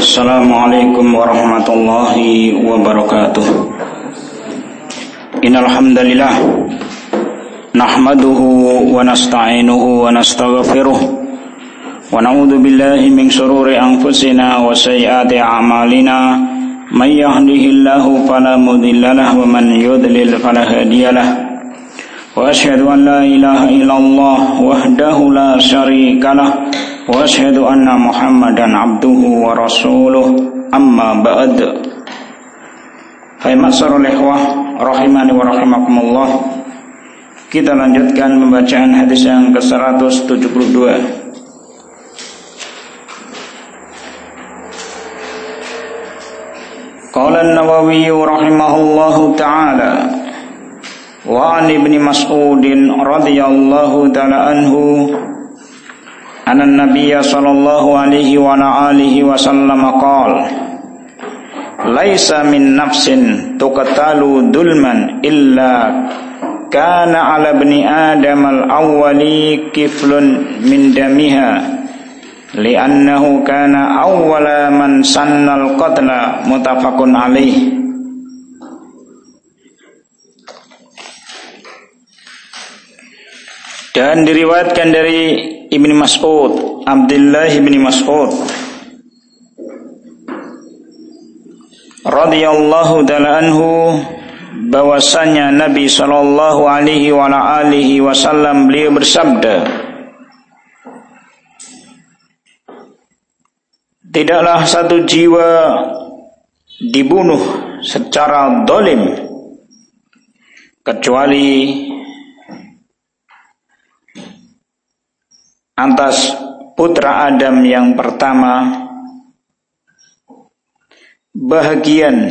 Assalamualaikum warahmatullahi wabarakatuh. Innal hamdalillah nahmaduhu wa nasta'inuhu wa nastaghfiruh wa na'udzu billahi min shururi anfusina wa sayyiati a'malina may yahdihillahu fala mudhillalah wa man yudlil fala hadiyalah. Wa asyhadu an la ilaha illallah wahdahu la syarikalah wa asyhadu anna Muhammadan abduhu wa rasuluh, amma ba'd. Hai ma'asyiral ikhwah rahimani wa rahimakumullah. Kita lanjutkan pembacaan hadis yang ke-172. Qala an-Nawawi rahimahullahu ta'ala wa 'an Ibnu Mas'ud radhiyallahu ta'ala anhu anna an-nabiy sallallahu alaihi wa alihi wasallam qala laisa min nafsin tuqtalu dulman illa kana 'ala ibni adam al-awwali kiflun min damiha li'annahu kana awwala man sanna al-qatla muttafaqun alaih. Dan diriwayatkan dari Ibnu Mas'ud, Abdullah bin Mas'ud radhiyallahu ta'ala anhu, bahwasanya Nabi sallallahu alaihi wa alihi wasallam beliau bersabda, tidaklah satu jiwa dibunuh secara zalim kecuali atas putra Adam yang pertama bahagian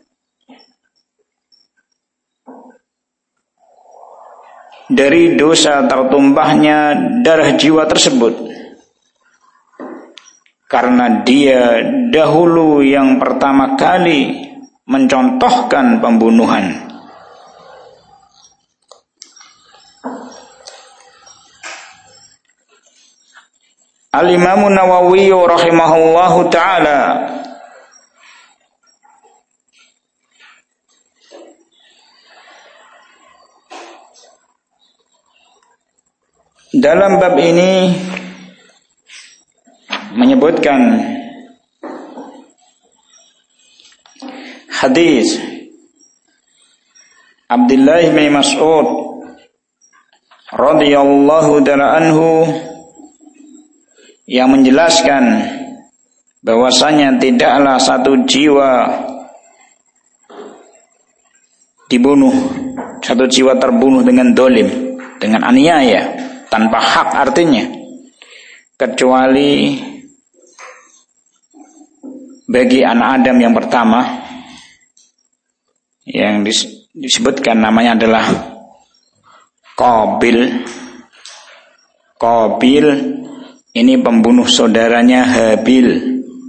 dari dosa tertumpahnya darah jiwa tersebut, karena dia dahulu yang pertama kali mencontohkan pembunuhan. Al-Imam Nawawi rahimahullahu ta'ala dalam bab ini menyebutkan hadis Abdullah bin Mas'ud radhiyallahu ta'ala anhu yang menjelaskan bahwasanya tidaklah satu jiwa dibunuh, satu jiwa terbunuh dengan dolim, dengan aniaya, tanpa hak artinya, kecuali bagi anak Adam yang pertama yang disebutkan namanya adalah Qabil. Ini pembunuh saudaranya Habil.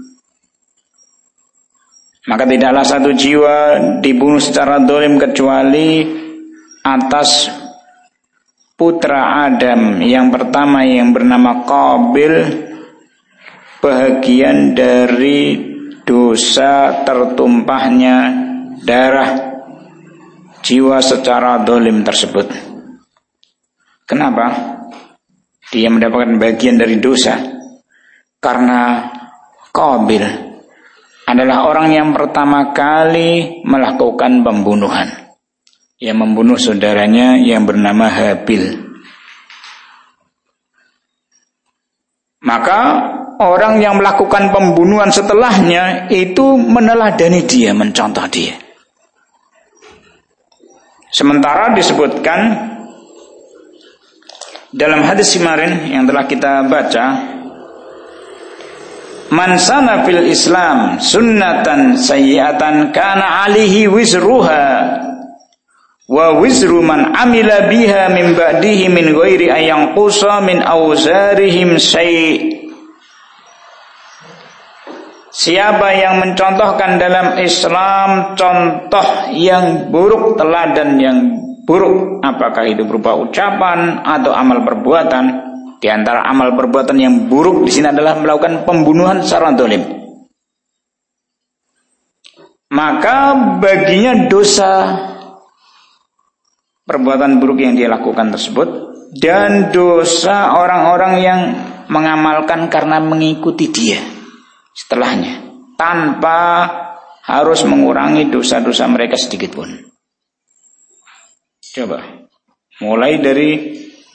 Maka tidaklah satu jiwa dibunuh secara zalim kecuali atas putra Adam yang pertama yang bernama Qabil, bahagian dari dosa tertumpahnya darah jiwa secara zalim tersebut. Kenapa dia mendapatkan bagian dari dosa? Karena Qabil adalah orang yang pertama kali melakukan pembunuhan, yang membunuh saudaranya yang bernama Habil. Maka orang yang melakukan pembunuhan setelahnya itu meneladani dia, mencontoh dia. Sementara disebutkan dalam hadis kemarin yang telah kita baca, man sana fil Islam sunnatan sayyi'atan kana alihi wizruha wa wizru man amila biha min ba'dihi min ghairi ayang qusa min awzarihim syai'. Siapa yang mencontohkan dalam Islam contoh yang buruk, teladan yang buruk, apakah itu berupa ucapan atau amal perbuatan, Di antara amal perbuatan yang buruk di sini adalah melakukan pembunuhan secara zalim. maka baginya dosa perbuatan buruk yang dia lakukan tersebut dan dosa orang-orang yang mengamalkan karena mengikuti dia setelahnya, tanpa harus mengurangi dosa-dosa mereka sedikit pun. Coba mulai dari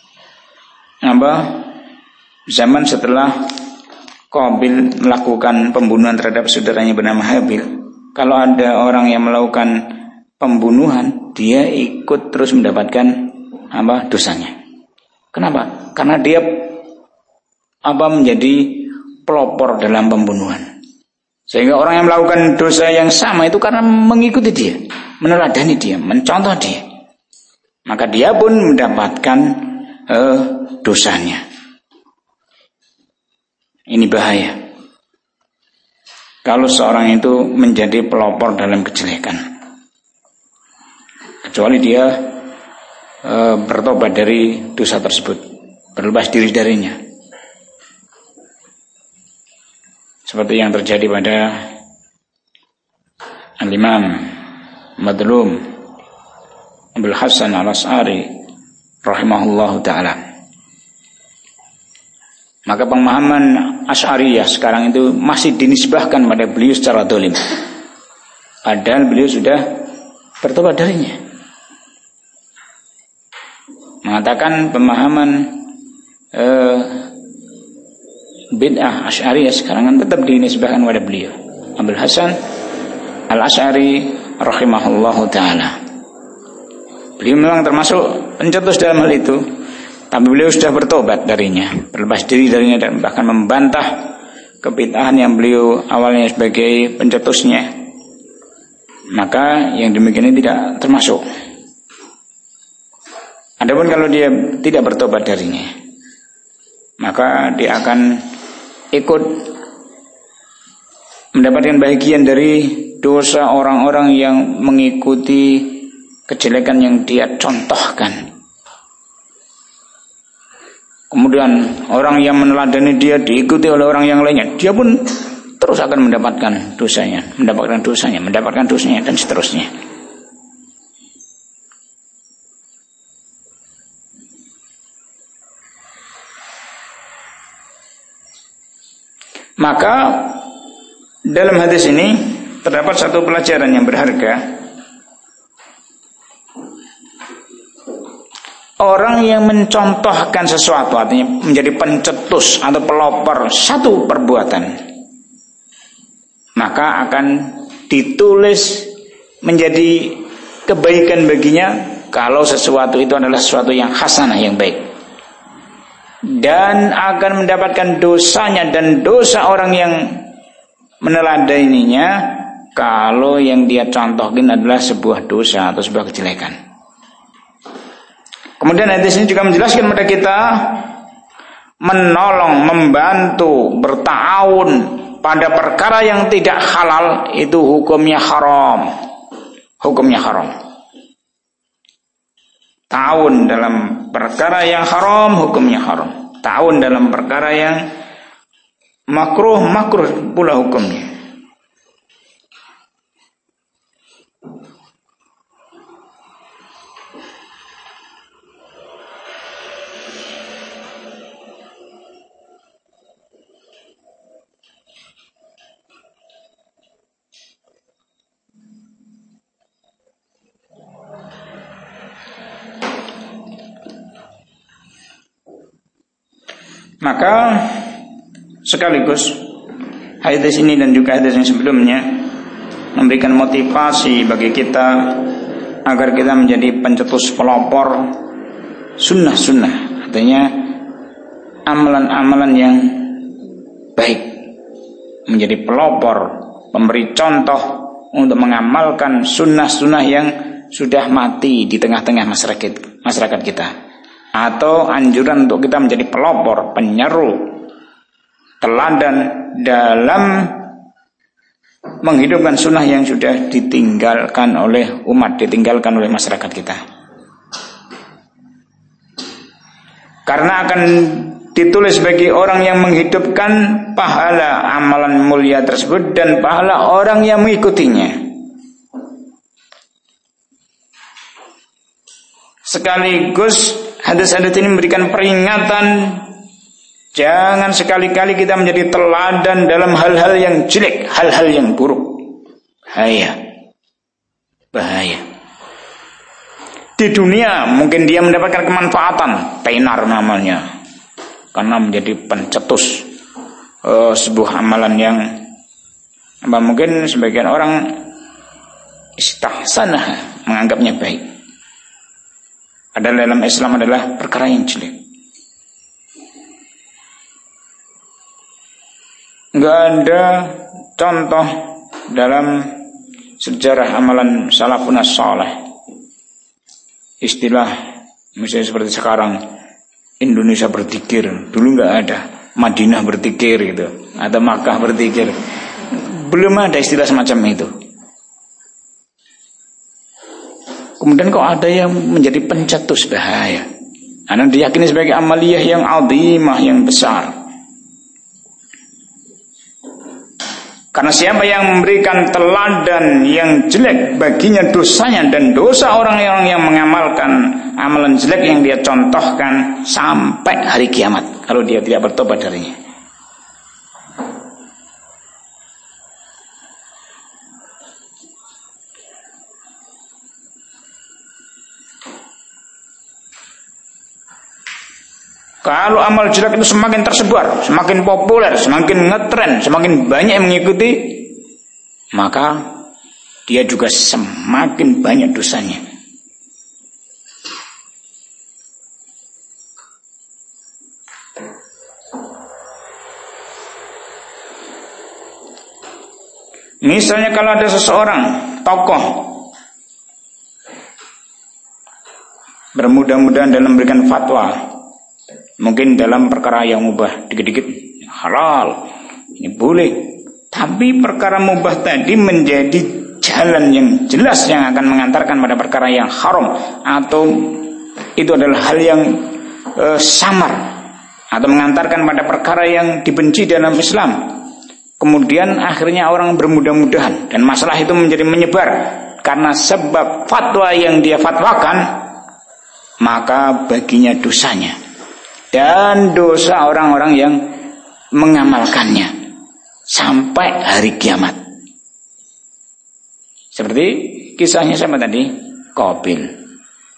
zaman setelah Qabil melakukan pembunuhan terhadap saudaranya bernama Habil. Kalau ada orang yang melakukan pembunuhan, dia ikut terus mendapatkan dosanya. Kenapa? Karena dia menjadi pelopor dalam pembunuhan. Sehingga orang yang melakukan dosa yang sama itu karena mengikuti dia, meneladani dia, mencontoh dia, maka dia pun mendapatkan dosanya. Ini bahaya kalau seorang itu menjadi pelopor dalam kejelekan, kecuali dia bertobat dari dosa tersebut, berlepas diri darinya, seperti yang terjadi pada Al-Imam Madlum Abul Hasan Al-Asy'ari rahimahullahu ta'ala. Maka pemahaman Asy'ariyah sekarang itu masih dinisbahkan pada beliau secara dolim, padahal beliau sudah bertobat darinya. Mengatakan pemahaman bid'ah Asy'ariyah sekarang kan tetap dinisbahkan pada beliau Abul Hasan Al-Asy'ari rahimahullahu ta'ala. Beliau memang termasuk pencetus dalam hal itu, tapi beliau sudah bertobat darinya, berlepas diri darinya, dan bahkan membantah kebid'ahan yang beliau awalnya sebagai pencetusnya. Maka yang demikian ini tidak termasuk. Adapun kalau dia tidak bertobat darinya, maka dia akan ikut mendapatkan bagian dari dosa orang-orang yang mengikuti kejelekan yang dia contohkan. Kemudian orang yang meneladani dia diikuti oleh orang yang lainnya, dia pun terus akan mendapatkan dosanya, dan seterusnya. Maka dalam hadis ini terdapat satu pelajaran yang berharga. Orang yang mencontohkan sesuatu, artinya menjadi pencetus atau pelopor satu perbuatan, maka akan ditulis menjadi kebaikan baginya kalau sesuatu itu adalah sesuatu yang hasanah, yang baik, dan akan mendapatkan dosanya dan dosa orang yang meneladaninya kalau yang dia contohkan adalah sebuah dosa atau sebuah kejelekan. Kemudian hadis ini juga menjelaskan kepada kita menolong, membantu, berta'awun pada perkara yang tidak halal itu hukumnya haram. Hukumnya haram. Ta'awun dalam perkara yang haram hukumnya haram. Ta'awun dalam perkara yang makruh pula hukumnya. Maka sekaligus hadis ini dan juga hadis yang sebelumnya memberikan motivasi bagi kita agar kita menjadi pencetus pelopor sunnah-sunnah, artinya amalan-amalan yang baik, menjadi pelopor, memberi contoh untuk mengamalkan sunnah-sunnah yang sudah mati di tengah-tengah masyarakat kita, atau anjuran untuk kita menjadi pelopor, penyeru, teladan dalam menghidupkan sunnah yang sudah ditinggalkan oleh umat, ditinggalkan oleh masyarakat kita. Karena akan ditulis bagi orang yang menghidupkan pahala amalan mulia tersebut dan pahala orang yang mengikutinya. sekaligus hadis-hadis ini memberikan peringatan, jangan sekali-kali kita menjadi teladan dalam hal-hal yang jelek, hal-hal yang buruk. Bahaya. Di dunia mungkin dia mendapatkan kemanfaatan, tenar namanya, karena menjadi pencetus sebuah amalan yang mungkin sebagian orang istahsanah, menganggapnya baik. Adalah dalam Islam adalah perkara yang jelek. Enggak ada contoh dalam sejarah amalan salafun as-salih. Istilah misalnya seperti sekarang Indonesia berzikir, dulu enggak ada. Madinah berzikir gitu, atau Makkah berzikir. Belum ada istilah semacam itu. Kemudian kok ada yang menjadi pencetus, bahaya. Karena diyakini sebagai amaliyah yang azimah, yang besar. Karena siapa yang memberikan teladan yang jelek, baginya dosanya dan dosa orang-orang yang mengamalkan amalan jelek yang dia contohkan sampai hari kiamat kalau dia tidak bertobat darinya. Kalau amal jelek itu semakin tersebar, semakin populer, semakin ngetren, semakin banyak yang mengikuti, maka dia juga semakin banyak dosanya. Misalnya kalau ada seseorang tokoh bermudah-mudahan dalam memberikan fatwa, mungkin dalam perkara yang mubah, dikit-dikit halal, ini boleh. Tapi perkara mubah tadi menjadi jalan yang jelas yang akan mengantarkan pada perkara yang haram, atau itu adalah hal yang samar, atau mengantarkan pada perkara yang dibenci dalam Islam. Kemudian akhirnya orang bermudah-mudahan dan masalah itu menjadi menyebar karena sebab fatwa yang dia fatwakan, maka baginya dosanya dan dosa orang-orang yang mengamalkannya sampai hari kiamat. Seperti kisahnya sama tadi, Qabil.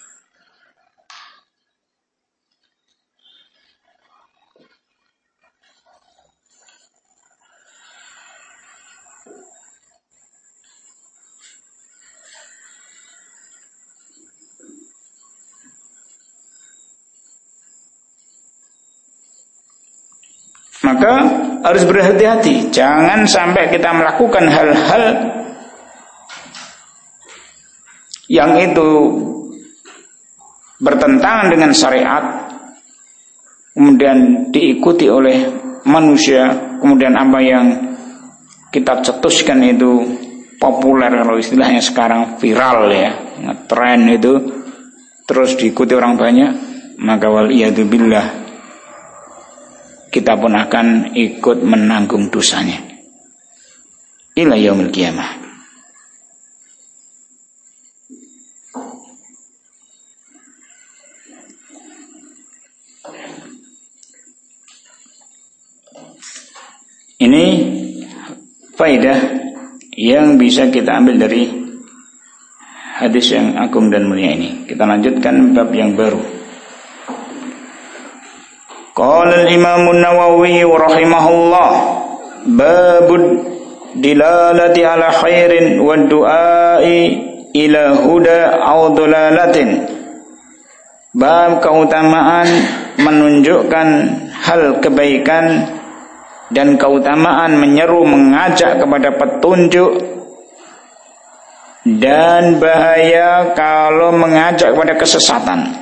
Maka harus berhati-hati, jangan sampai kita melakukan hal-hal yang itu bertentangan dengan syariat, kemudian diikuti oleh manusia, kemudian apa yang kita cetuskan itu populer, kalau istilahnya sekarang viral ya, ngetren itu, terus diikuti orang banyak, maka waliyadzubillah kita pun akan ikut menanggung dosanya ila yaumil qiyamah. Ini faedah yang bisa kita ambil dari hadis yang agung dan mulia ini. Kita lanjutkan bab yang baru. Qala al-Imam an-Nawawi rahimahullah, babud dilalati ala khairin wa du'ai ila huda aw dhalalatin. Bab keutamaan menunjukkan hal kebaikan dan keutamaan menyeru, mengajak kepada petunjuk, dan bahaya kalau mengajak kepada kesesatan.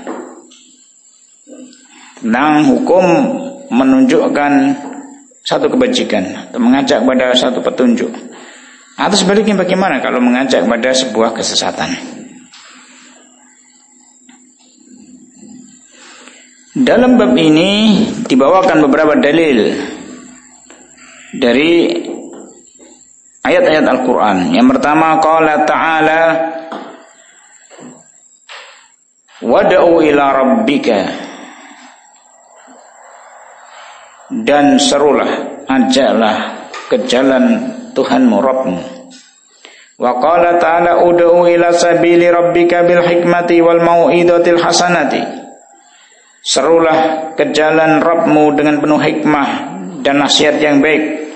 Tentang hukum menunjukkan satu kebajikan atau mengajak kepada satu petunjuk, atau sebaliknya bagaimana kalau mengajak kepada sebuah kesesatan. Dalam bab ini dibawakan beberapa dalil dari ayat-ayat Al-Quran. Yang pertama, qala ta'ala Wad'u ila rabbika, dan serulah, ajaklah ke jalan Tuhanmu, Rabbmu. Wa qala ta'ala ud'u ila sabili rabbika bil hikmati wal mau'izatil hasanati. Serulah ke jalan Rabbmu dengan penuh hikmah dan nasihat yang baik.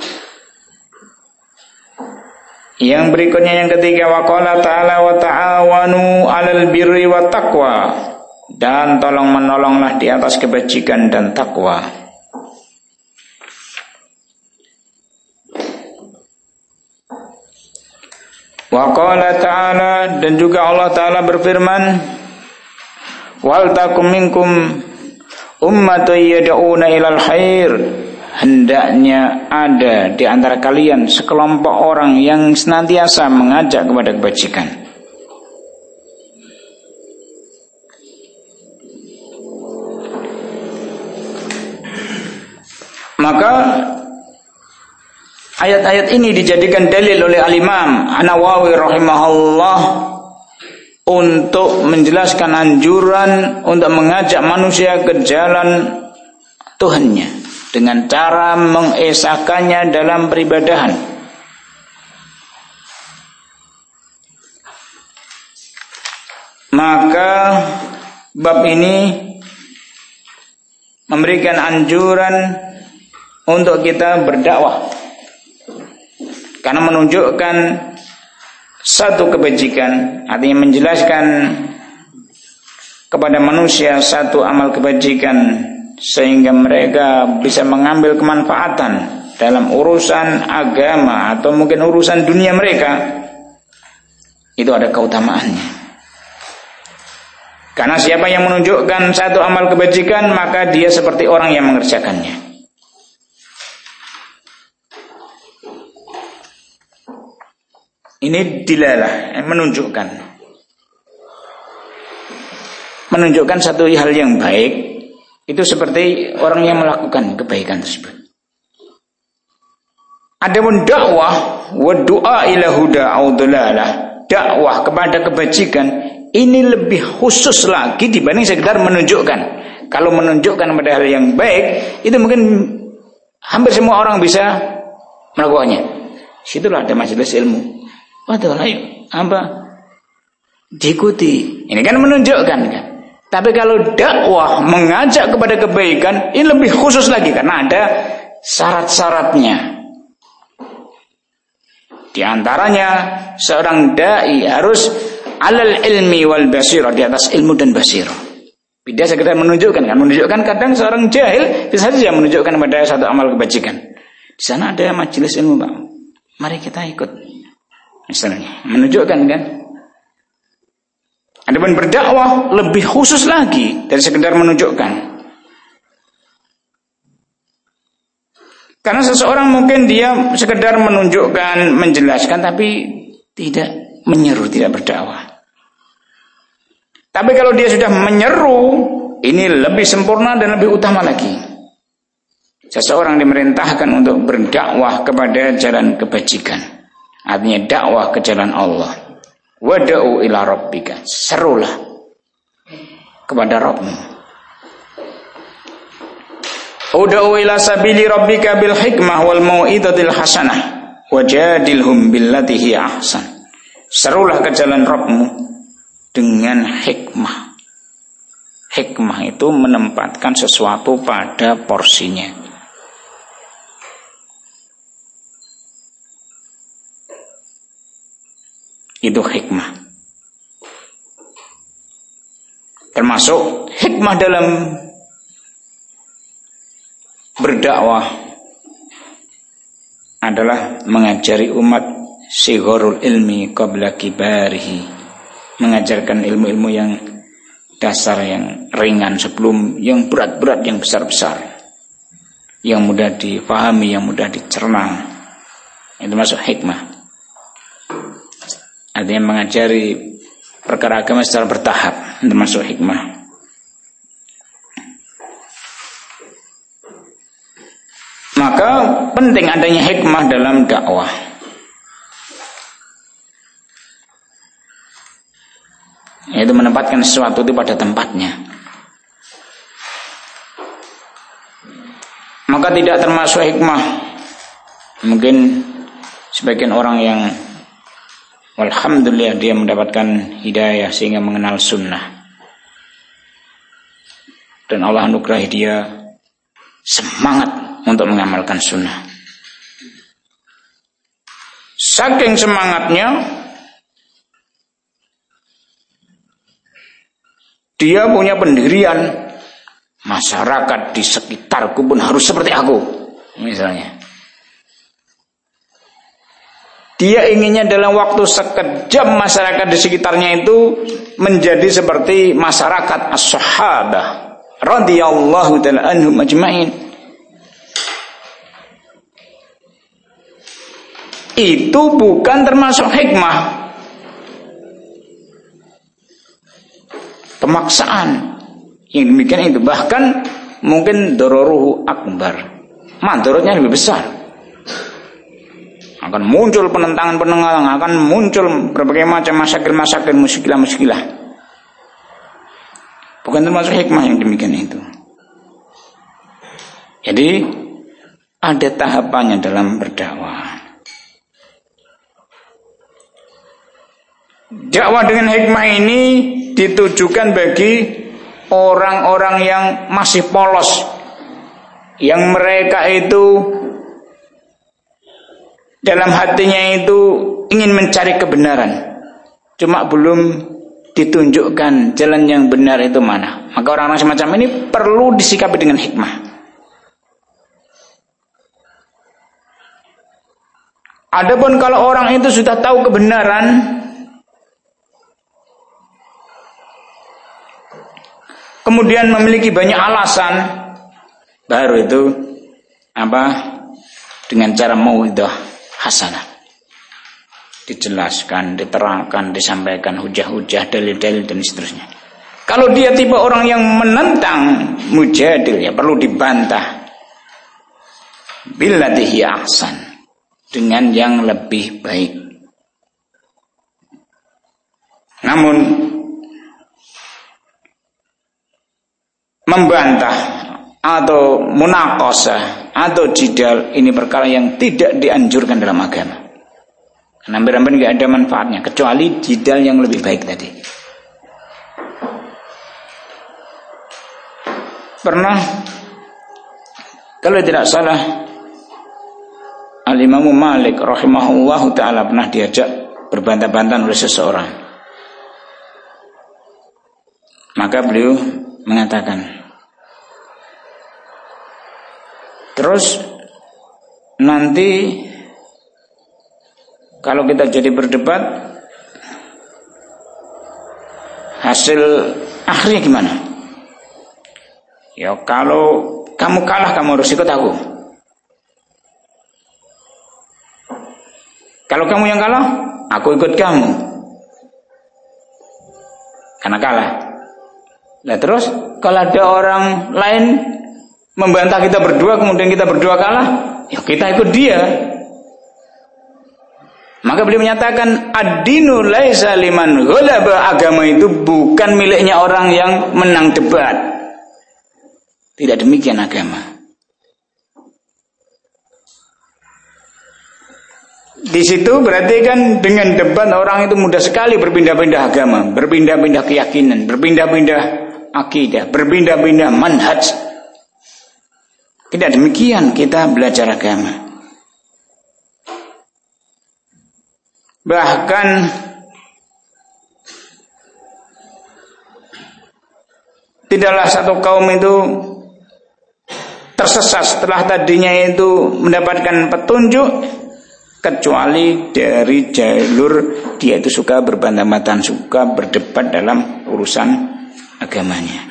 Yang berikutnya, yang ketiga, wa qala ta'ala wa ta'awanu 'alal birri wat taqwa, dan tolong menolonglah di atas kebajikan dan takwa. Wa qala ta'ala, dan juga Allah Ta'ala berfirman, wal takum minkum ummatun yad'una ilal khair, hendaknya ada di antara kalian sekelompok orang yang senantiasa mengajak kepada kebajikan. Maka ayat-ayat ini dijadikan dalil oleh Al-Imam An-Nawawi rahimahullah untuk menjelaskan anjuran untuk mengajak manusia ke jalan Tuhannya dengan cara mengesahkannya dalam peribadahan. Maka bab ini memberikan anjuran untuk kita berdakwah, karena menunjukkan satu kebajikan, artinya menjelaskan kepada manusia satu amal kebajikan sehingga mereka bisa mengambil kemanfaatan dalam urusan agama atau mungkin urusan dunia mereka. Itu ada keutamaannya. Karena siapa yang menunjukkan satu amal kebajikan, maka dia seperti orang yang mengerjakannya. Ini dilalah, menunjukkan satu hal yang baik, itu seperti orang yang melakukan kebaikan tersebut. Adapun dakwah wa du'a ila huda au dhalalah, dakwah kepada kebajikan ini lebih khusus lagi dibanding sekedar menunjukkan. Kalau menunjukkan pada hal yang baik, itu mungkin hampir semua orang bisa melakukannya. Situlah ada majelis ilmu. Waduh, ayo, diikuti. Ini kan menunjukkan kan. Tapi kalau dakwah mengajak kepada kebaikan, ini lebih khusus lagi karena ada syarat-syaratnya. Di antaranya seorang dai harus alal ilmi wal basirah, di atas ilmu dan basirah. Tidak sekedar menunjukkan kan. Menunjukkan kadang seorang jahil bisa saja menunjukkan pada satu amal kebajikan. Di sana ada majelis ilmu, Pak. Mari kita ikut. Misalnya, menunjukkan kan. Adapun berdakwah lebih khusus lagi dari sekedar menunjukkan. Karena seseorang mungkin dia sekedar menunjukkan, menjelaskan, tapi tidak menyeru, tidak berdakwah. Tapi kalau dia sudah menyeru, ini lebih sempurna dan lebih utama lagi. Seseorang dimerintahkan untuk berdakwah kepada jalan kebajikan. Artinya dakwah ke jalan Allah. Wad'u ila rabbika, serulah kepada Rabbmu. Ud'u ila sabili rabbika bil hikmah wal mau'izatil hasanah wajadilhum billati hiya ahsan. Serulah ke jalan Rabbmu dengan hikmah. Hikmah itu menempatkan sesuatu pada porsinya. Itu hikmah. Termasuk hikmah dalam berdakwah adalah mengajari umat sigharul ilmi qabla kibarihi, mengajarkan ilmu-ilmu yang dasar, yang ringan sebelum yang berat-berat, yang besar-besar, yang mudah difahami, yang mudah dicerna. Itu masuk hikmah. Artinya mengajari perkara agama secara bertahap, termasuk hikmah. Maka penting adanya hikmah dalam dakwah. yaitu menempatkan sesuatu itu pada tempatnya. Maka tidak termasuk hikmah. Mungkin sebagian orang yang alhamdulillah dia mendapatkan hidayah sehingga mengenal sunnah, dan Allah anugerahi dia semangat untuk mengamalkan sunnah. Saking semangatnya, dia punya pendirian, masyarakat di sekitarku pun harus seperti aku, misalnya. Dia inginnya dalam waktu sekejap masyarakat di sekitarnya itu menjadi seperti masyarakat as-sahabah radhiyallahu ta'ala anhum ajma'in. Itu bukan termasuk hikmah. Pemaksaan yang demikian itu bahkan mungkin dororuhu akbar, mandorotnya lebih besar. Akan muncul penentangan-penentangan, akan muncul berbagai macam masyakil-masyakil, muskilah-muskilah. Bukan termasuk hikmah yang demikian itu. Jadi ada tahapannya dalam berdakwah. Dakwah dengan hikmah ini ditujukan bagi orang-orang yang masih polos, yang mereka itu dalam hatinya itu ingin mencari kebenaran, cuma belum ditunjukkan jalan yang benar itu mana. Maka orang-orang semacam ini perlu disikapi dengan hikmah. Adapun kalau orang itu sudah tahu kebenaran, kemudian memiliki banyak alasan, baru itu dengan cara mauidhah hasanah, dijelaskan, diterangkan, disampaikan hujah-hujah, dalil-dalil dan seterusnya. Kalau dia tipe orang yang menentang, mujadil, ya perlu dibantah billati hiya ahsan, dengan yang lebih baik. Namun membantah atau munaqashah atau jidal ini perkara yang tidak dianjurkan dalam agama. Hampir-hampir tidak ada manfaatnya kecuali jidal yang lebih baik tadi. Pernah, kalau tidak salah, Al-Imam Malik rahimahullahu ta'ala pernah diajak berbantah-bantah oleh seseorang. Maka beliau mengatakan, terus nanti kalau kita jadi berdebat, hasil akhirnya gimana? Ya kalau kamu kalah, kamu harus ikut aku. Kalau kamu yang kalah, aku ikut kamu, karena kalah. Nah terus kalau ada orang lain membantah kita berdua, kemudian kita berdua kalah, ya kita ikut dia. Maka beliau menyatakan, ad-dinu laisa liman ghalaba, agama itu bukan miliknya orang yang menang debat. Tidak demikian agama. Di situ berarti kan dengan debat orang itu mudah sekali berpindah-pindah agama, berpindah-pindah keyakinan, berpindah-pindah akidah, berpindah-pindah manhaj. Tidak demikian kita belajar agama. Bahkan tidaklah satu kaum itu tersesat setelah tadinya itu mendapatkan petunjuk, kecuali dari jalur dia itu suka berbantah-bantahan, suka berdebat dalam urusan agamanya.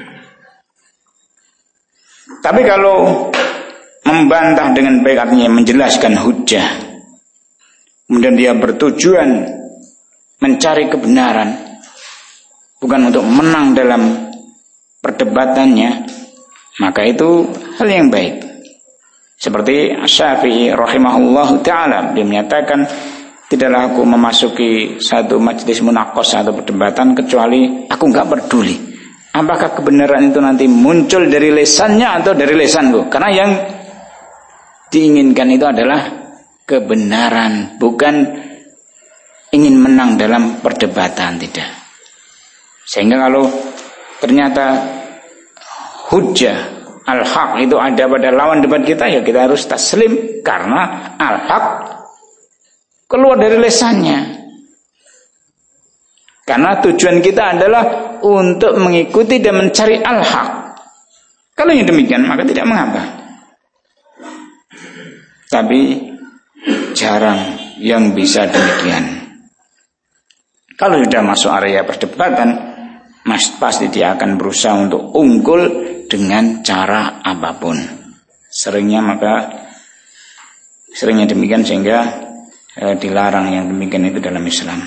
Tapi kalau membantah dengan baik, artinya menjelaskan hujah, kemudian dia bertujuan mencari kebenaran, bukan untuk menang dalam perdebatannya, maka itu hal yang baik. Seperti Syafi'i rahimahullahu ta'ala, dia menyatakan, Tidaklah aku memasuki satu majelis munaqash atau perdebatan kecuali aku nggak peduli apakah kebenaran itu nanti muncul dari lisannya atau dari lisanku. Karena yang diinginkan itu adalah kebenaran, bukan ingin menang dalam perdebatan, tidak. Sehingga kalau ternyata hujjah al-haq itu ada pada lawan debat kita, ya kita harus taslim karena al-haq keluar dari lisannya. Karena tujuan kita adalah untuk mengikuti dan mencari al-haq. Kalau yang demikian maka tidak mengapa. Tapi jarang yang bisa demikian. Kalau sudah masuk area perdebatan, pasti dia akan berusaha untuk unggul dengan cara apapun. Seringnya demikian sehingga dilarang yang demikian itu dalam Islam.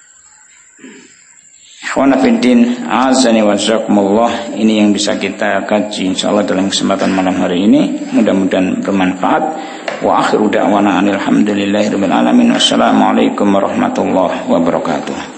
Ikhwana fiddin, azani wa jazakumullah. Ini yang bisa kita kaji insyaallah dalam kesempatan malam hari ini. Mudah-mudahan bermanfaat. Wa akhiru da'wana alhamdulillahirabbil alamin. Wassalamualaikum warahmatullahi wabarakatuh.